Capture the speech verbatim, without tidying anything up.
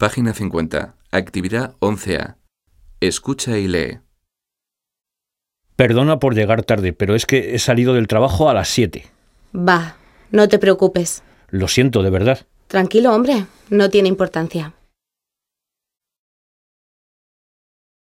Página cincuenta. Actividad once A. Escucha y lee. Perdona por llegar tarde, pero es que he salido del trabajo a las siete. Va, no te preocupes. Lo siento, de verdad. Tranquilo, hombre, no tiene importancia.